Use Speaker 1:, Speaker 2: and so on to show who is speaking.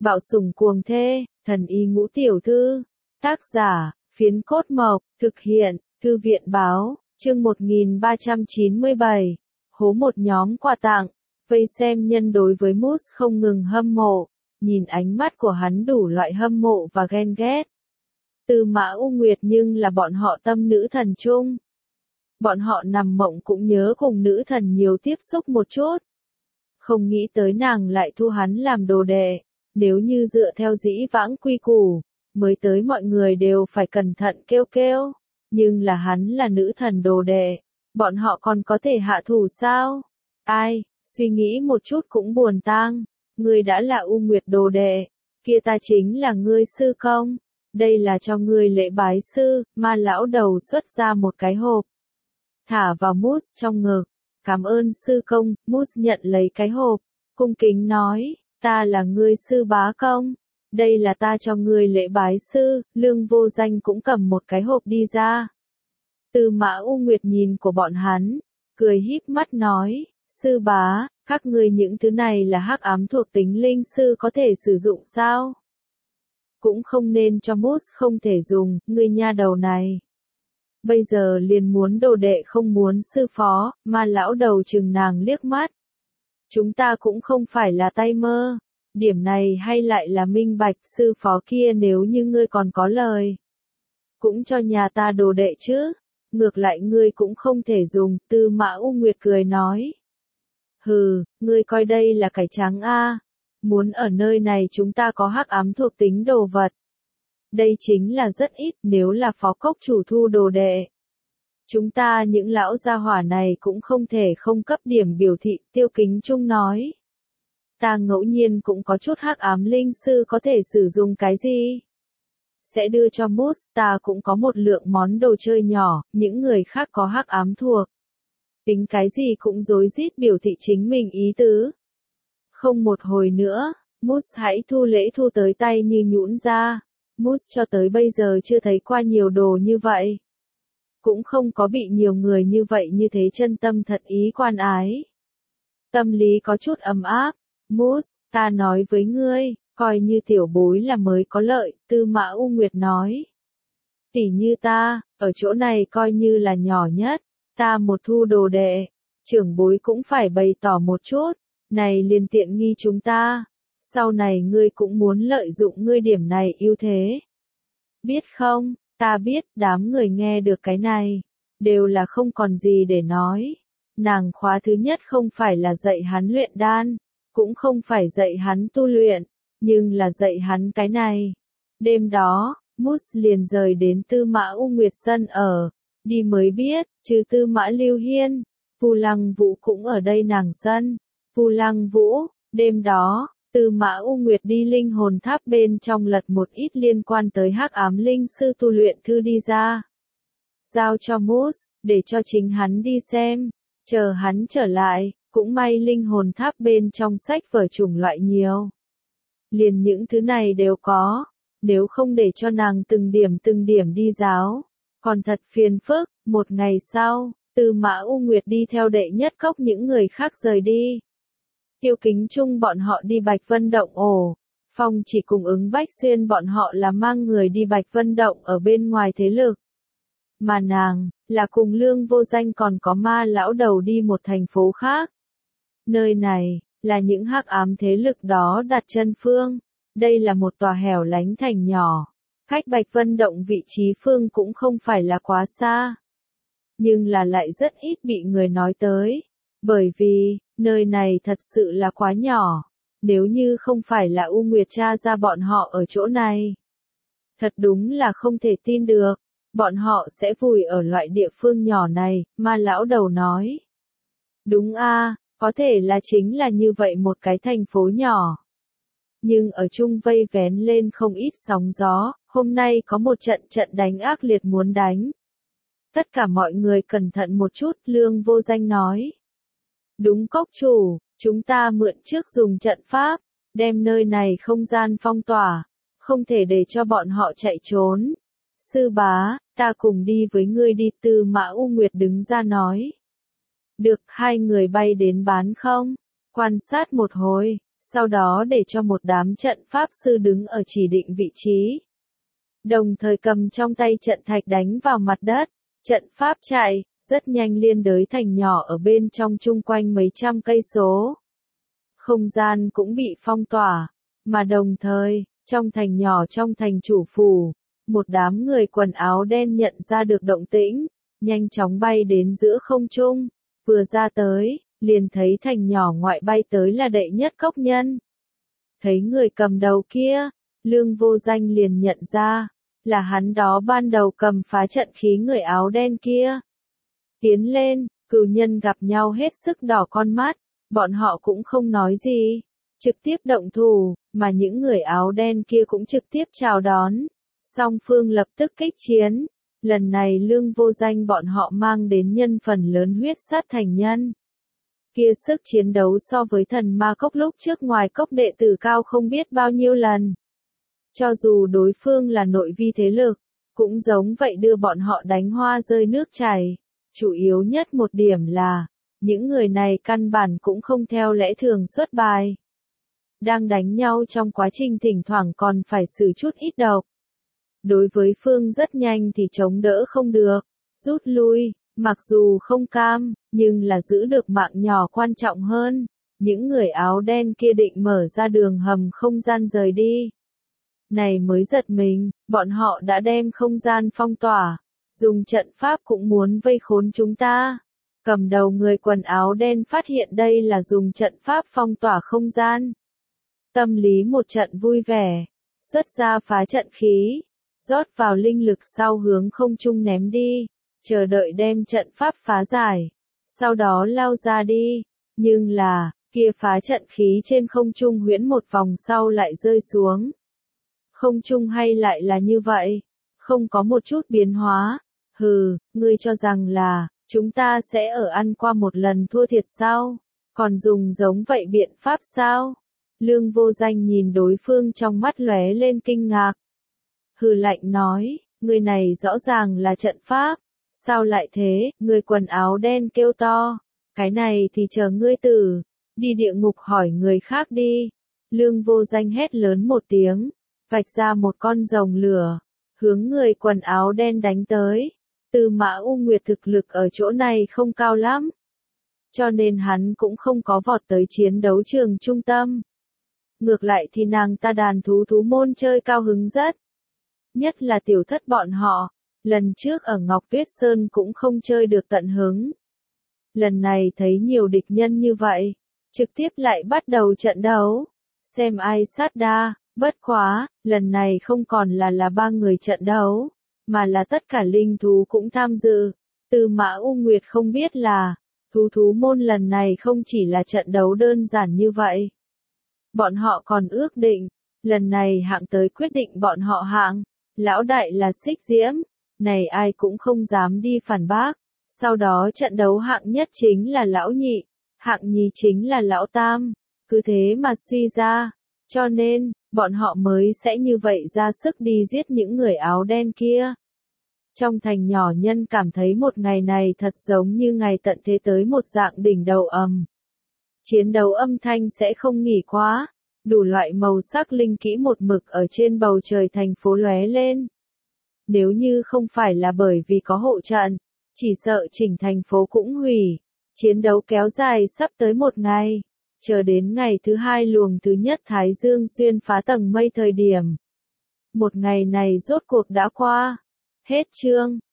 Speaker 1: Bạo sủng cuồng thê, thần y ngũ tiểu thư. Tác giả, Phiến Cốt Mộc, thực hiện, Thư viện báo, chương 1397. Hố một nhóm quà tặng, vây xem nhân đối với Moose không ngừng hâm mộ, nhìn ánh mắt của hắn đủ loại hâm mộ và ghen ghét. Tư Mã U Nguyệt nhưng là bọn họ tâm nữ thần chung. Bọn họ nằm mộng cũng nhớ cùng nữ thần nhiều tiếp xúc một chút. Không nghĩ tới nàng lại thu hắn làm đồ đệ, nếu như dựa theo dĩ vãng quy củ, mới tới mọi người đều phải cẩn thận kêu kêu, nhưng là hắn là nữ thần đồ đệ, bọn họ còn có thể hạ thủ sao? Ai, suy nghĩ một chút cũng buồn tang, ngươi đã là U Nguyệt đồ đệ, kia ta chính là ngươi sư công, đây là cho ngươi lễ bái sư, Ma lão đầu xuất ra một cái hộp, thả vào Moose trong ngực. Cảm ơn sư công. Moose nhận lấy cái hộp, cung kính nói, ta là ngươi sư bá công, đây là ta cho ngươi lễ bái sư. Lương Vô Danh cũng cầm một cái hộp đi ra. Tư Mã U Nguyệt nhìn của bọn hắn, cười híp mắt nói, sư bá, các ngươi những thứ này là hắc ám thuộc tính linh sư có thể sử dụng sao? Cũng không nên cho Moose không thể dùng, ngươi nha đầu này. Bây giờ liền muốn đồ đệ không muốn sư phó, Ma lão đầu chừng nàng liếc mắt. Chúng ta cũng không phải là tay mơ, điểm này hay lại là minh bạch. Sư phó kia nếu như ngươi còn có lời, cũng cho nhà ta đồ đệ chứ, ngược lại ngươi cũng không thể dùng. Tư Mã U Nguyệt cười nói. Hừ, ngươi coi đây là cải trắng a? Muốn ở nơi này chúng ta có hắc ám thuộc tính đồ vật. Đây chính là rất ít, nếu là phó cốc chủ thu đồ đệ. Chúng ta những lão gia hỏa này cũng không thể không cấp điểm biểu thị. Tiêu Kính Trung nói. Ta ngẫu nhiên cũng có chút hắc ám linh sư có thể sử dụng cái gì? Sẽ đưa cho Moose, ta cũng có một lượng món đồ chơi nhỏ, những người khác có hắc ám thuộc. Tính cái gì cũng rối rít biểu thị chính mình ý tứ. Không một hồi nữa, Moose hãy thu lễ thu tới tay như nhũn ra. Moose cho tới bây giờ chưa thấy qua nhiều đồ như vậy. Cũng không có bị nhiều người như vậy như thế chân tâm thật ý quan ái. Tâm lý có chút ấm áp. Moose, ta nói với ngươi, coi như tiểu bối là mới có lợi. Tư Mã U Nguyệt nói. Tỷ như ta, ở chỗ này coi như là nhỏ nhất. Ta một thu đồ đệ, trưởng bối cũng phải bày tỏ một chút. Này liền tiện nghi chúng ta. Sau này ngươi cũng muốn lợi dụng ngươi điểm này ưu thế. Biết không, ta biết. Đám người nghe được cái này, đều là không còn gì để nói. Nàng khóa thứ nhất không phải là dạy hắn luyện đan, cũng không phải dạy hắn tu luyện, nhưng là dạy hắn cái này. Đêm đó, Moose liền rời đến Tư Mã U Nguyệt sân ở, đi mới biết, trừ Tư Mã Lưu Hiên, Vu Lăng Vũ cũng ở đây nàng sân. Vu Lăng Vũ, đêm đó, Tư Mã U Nguyệt đi linh hồn tháp bên trong lật một ít liên quan tới hắc ám linh sư tu luyện thư đi ra. Giao cho Moose, để cho chính hắn đi xem, chờ hắn trở lại, cũng may linh hồn tháp bên trong sách vở chủng loại nhiều. Liền những thứ này đều có, nếu không để cho nàng từng điểm đi giáo, còn thật phiền phức. Một ngày sau, Tư Mã U Nguyệt đi theo đệ nhất cốc những người khác rời đi. Tiêu Kính Trung bọn họ đi Bạch Vân Động ổ, Phong chỉ cùng Ứng Bách Xuyên bọn họ là mang người đi Bạch Vân Động ở bên ngoài thế lực. Mà nàng, là cùng Lương Vô Danh còn có Ma lão đầu đi một thành phố khác. Nơi này, là những hắc ám thế lực đó đặt chân phương. Đây là một tòa hẻo lánh thành nhỏ. Cách Bạch Vân Động vị trí phương cũng không phải là quá xa. Nhưng là lại rất ít bị người nói tới. Bởi vì, nơi này thật sự là quá nhỏ. Nếu như không phải là U Nguyệt tra ra bọn họ ở chỗ này. Thật đúng là không thể tin được. Bọn họ sẽ vùi ở loại địa phương nhỏ này, Ma lão đầu nói. Đúng a, có thể là chính là như vậy một cái thành phố nhỏ. Nhưng ở chung vây vén lên không ít sóng gió, hôm nay có một trận đánh ác liệt muốn đánh. Tất cả mọi người cẩn thận một chút, Lương Vô Danh nói. Đúng cốc chủ, chúng ta mượn trước dùng trận pháp, đem nơi này không gian phong tỏa, không thể để cho bọn họ chạy trốn. Sư bá, ta cùng đi với ngươi đi. Tư Mã U Nguyệt đứng ra nói. Được, hai người bay đến bán không? Quan sát một hồi, sau đó để cho một đám trận pháp sư đứng ở chỉ định vị trí. Đồng thời cầm trong tay trận thạch đánh vào mặt đất, trận pháp chạy, rất nhanh liên đới thành nhỏ ở bên trong chung quanh mấy trăm cây số. Không gian cũng bị phong tỏa, mà đồng thời, trong thành nhỏ trong thành chủ phủ, một đám người quần áo đen nhận ra được động tĩnh, nhanh chóng bay đến giữa không trung, vừa ra tới, liền thấy thành nhỏ ngoại bay tới là đệ nhất cốc nhân. Thấy người cầm đầu kia, Lương Vô Danh liền nhận ra, là hắn đó ban đầu cầm phá trận khí người áo đen kia. Tiến lên, cừu nhân gặp nhau hết sức đỏ con mắt, bọn họ cũng không nói gì, trực tiếp động thủ, mà những người áo đen kia cũng trực tiếp chào đón. Song phương lập tức kích chiến, lần này Lương Vô Danh bọn họ mang đến nhân phần lớn huyết sát thành nhân. Kia sức chiến đấu so với thần ma cốc lúc trước ngoài cốc đệ tử cao không biết bao nhiêu lần. Cho dù đối phương là nội vi thế lực, cũng giống vậy đưa bọn họ đánh hoa rơi nước chảy. Chủ yếu nhất một điểm là, những người này căn bản cũng không theo lẽ thường xuất bài. Đang đánh nhau trong quá trình thỉnh thoảng còn phải xử chút ít độc. Đối với phương rất nhanh thì chống đỡ không được, rút lui, mặc dù không cam, nhưng là giữ được mạng nhỏ quan trọng hơn. Những người áo đen kia định mở ra đường hầm không gian rời đi. Này mới giật mình, bọn họ đã đem không gian phong tỏa, dùng trận pháp cũng muốn vây khốn chúng ta. Cầm đầu người quần áo đen phát hiện đây là dùng trận pháp phong tỏa không gian. Tâm lý một trận vui vẻ, xuất ra phá trận khí, rót vào linh lực sau hướng không trung ném đi, chờ đợi đem trận pháp phá giải, sau đó lao ra đi. Nhưng là, kia phá trận khí trên không trung huyễn một vòng sau lại rơi xuống. Không trung hay lại là như vậy, không có một chút biến hóa. Hừ, ngươi cho rằng là, chúng ta sẽ ở ăn qua một lần thua thiệt sao? Còn dùng giống vậy biện pháp sao? Lương Vô Danh nhìn đối phương trong mắt lóe lên kinh ngạc. Hừ lạnh nói, người này rõ ràng là trận pháp. Sao lại thế? Người quần áo đen kêu to. Cái này thì chờ ngươi tử. Đi địa ngục hỏi người khác đi. Lương Vô Danh hét lớn một tiếng, vạch ra một con rồng lửa, hướng người quần áo đen đánh tới. Tư Mã U Nguyệt thực lực ở chỗ này không cao lắm, cho nên hắn cũng không có vọt tới chiến đấu trường trung tâm. Ngược lại thì nàng ta đàn thú môn chơi cao hứng rất. Nhất là tiểu thất bọn họ, lần trước ở Ngọc Tuyết Sơn cũng không chơi được tận hứng. Lần này thấy nhiều địch nhân như vậy, trực tiếp lại bắt đầu trận đấu, xem ai sát đa. Bất quá, lần này không còn là ba người trận đấu, mà là tất cả linh thú cũng tham dự. Tư Mã U Nguyệt không biết là, thú môn lần này không chỉ là trận đấu đơn giản như vậy. Bọn họ còn ước định, lần này hạng tới quyết định bọn họ hạng, lão đại là Xích Diễm, này ai cũng không dám đi phản bác. Sau đó trận đấu hạng nhất chính là lão nhị, hạng nhì chính là lão tam, cứ thế mà suy ra. Cho nên, bọn họ mới sẽ như vậy ra sức đi giết những người áo đen kia. Trong thành nhỏ nhân cảm thấy một ngày này thật giống như ngày tận thế tới một dạng đỉnh đầu ầm. Chiến đấu âm thanh sẽ không nghỉ quá, đủ loại màu sắc linh kỹ một mực ở trên bầu trời thành phố lóe lên. Nếu như không phải là bởi vì có hộ trận, chỉ sợ chỉnh thành phố cũng hủy. Chiến đấu kéo dài sắp tới một ngày. Chờ đến ngày thứ hai luồng thứ nhất Thái Dương xuyên phá tầng mây thời điểm. Một ngày này rốt cuộc đã qua. Hết chương.